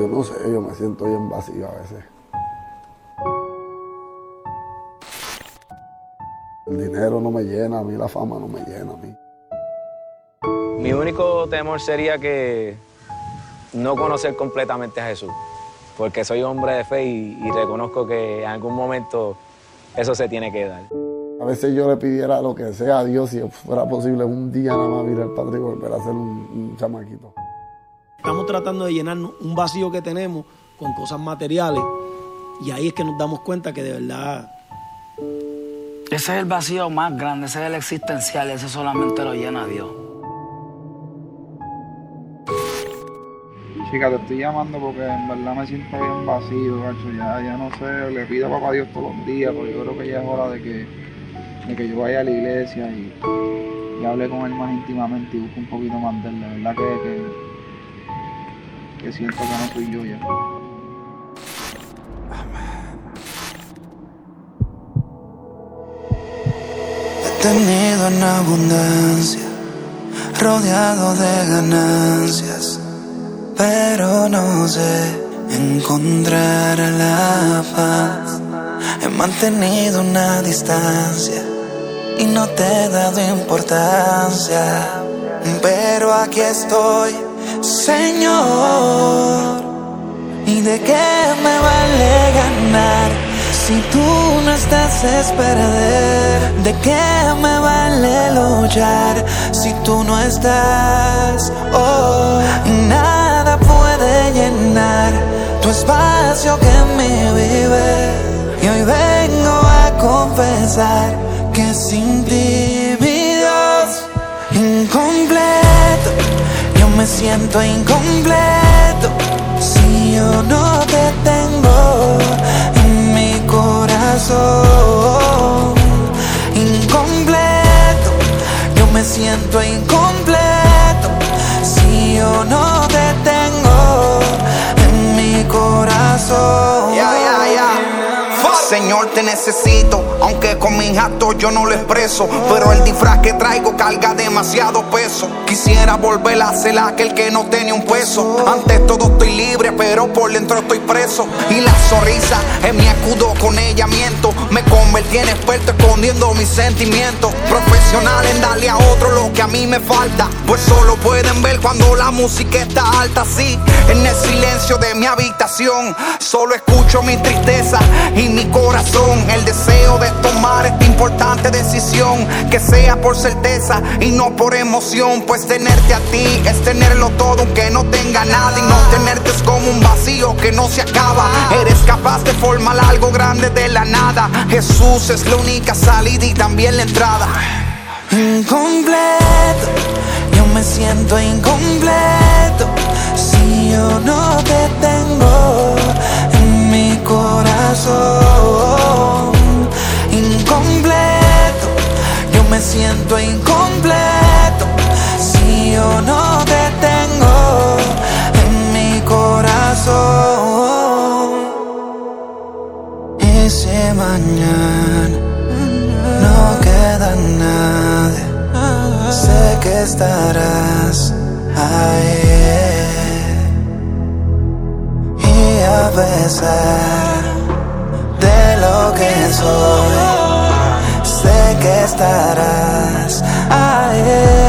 Yo no sé, yo me siento bien vacío a veces. El dinero no me llena, a mí la fama no me llena a mí. Mi único temor sería que no conocer completamente a Jesús, porque soy hombre de fe y reconozco que en algún momento eso se tiene que dar. A veces yo le pidiera lo que sea a Dios, si fuera posible un día nada más ir al Padre y volver a ser un chamaquito. Estamos tratando de llenar un vacío que tenemos con cosas materiales y ahí es que nos damos cuenta que de verdad... Ese es el vacío más grande, ese es el existencial, ese solamente lo llena Dios. Chica, te estoy llamando porque en verdad me siento bien vacío, gacho. Ya no sé, le pido a papá Dios todos los días, porque yo creo que ya es hora de que yo vaya a la iglesia y hable con él más íntimamente y busque un poquito más de él. La verdad que siento que no soy yo ya. He tenido en abundancia, rodeado de ganancias, pero no sé encontrar la paz. He mantenido una distancia y no te he dado importancia, pero aquí estoy, Señor. ¿Y de qué me vale ganar si tú no estás, es perder? ¿De qué me vale luchar si tú no estás? Oh, y nada puede llenar tu espacio que en mí vive. Y hoy vengo a confesar que sin ti, mi Dios, incompleto, yo me siento incompleto si yo no te tengo en mi corazón. Incompleto, yo me siento incompleto si yo no te tengo en mi corazón. Señor, te necesito, aunque con mis actos yo no lo expreso, pero el disfraz que traigo carga demasiado peso. Quisiera volver a ser aquel que no tenía un peso. Ante todo estoy libre, pero por dentro estoy preso. Y la sonrisa es mi escudo, con ella miento. Me convertí en experto escondiendo mis sentimientos. Profesional en darle a otro lo que a mí me falta, pues solo pueden ver cuando la música está alta. Sí, en el silencio de mi habitación solo escucho mi tristeza y mi corazón. El deseo de tomar esta importante decisión, que sea por certeza y no por emoción, pues tenerte a ti es tenerlo todo aunque no tenga nada, y no tenerte es como un vacío que no se acaba. Eres capaz de formar algo grande de la nada. Jesús es la única salida y también la entrada. Incompleto, yo me siento incompleto si yo no te tengo en mi corazón. Incompleto, yo me siento incompleto si yo no te tengo en mi corazón. Y si mañana no queda nadie, sé que estarás ahí. Y a pesar de lo que soy, sé que estarás ahí.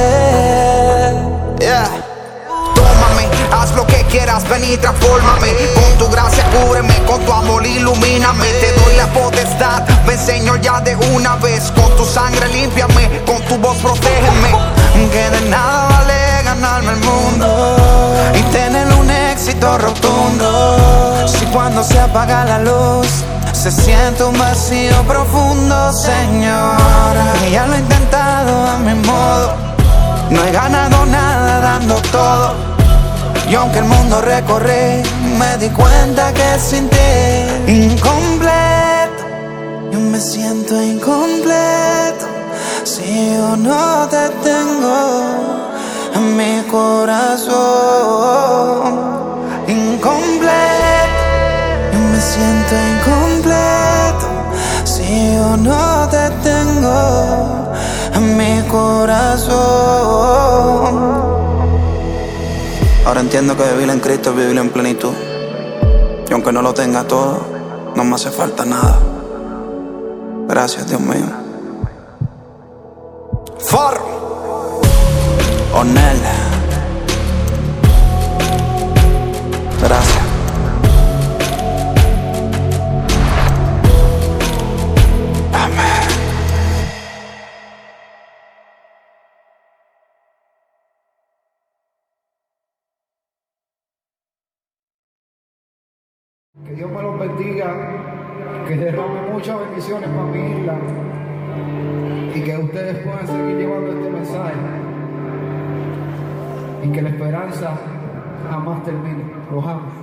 Yeah. Tómame, haz lo que quieras, ven y transfórmame. Con tu gracia cúbreme, con tu amor ilumíname. Te doy la potestad, ven Señor ya de una vez. Con tu sangre límpiame, con tu voz protégeme. Que de nada vale ganarme el mundo y tener un éxito rotundo si cuando se apaga la luz se siente un vacío profundo. Señor, ya lo he intentado a mi modo, no he ganado nada dando todo, y aunque el mundo recorrí, me di cuenta que sin ti incompleto, yo me siento incompleto si yo no te tengo en mi corazón. Incompleto, yo me siento incompleto si yo no te tengo en mi corazón. Ahora entiendo que vivir en Cristo es vivir en plenitud. Y aunque no lo tenga todo, no me hace falta nada. Gracias, Dios mío. Farro Onel. Gracias. Que Dios me los bendiga, que derrame muchas bendiciones para mi isla y que ustedes puedan seguir llevando este mensaje y que la esperanza jamás termine. Los amo.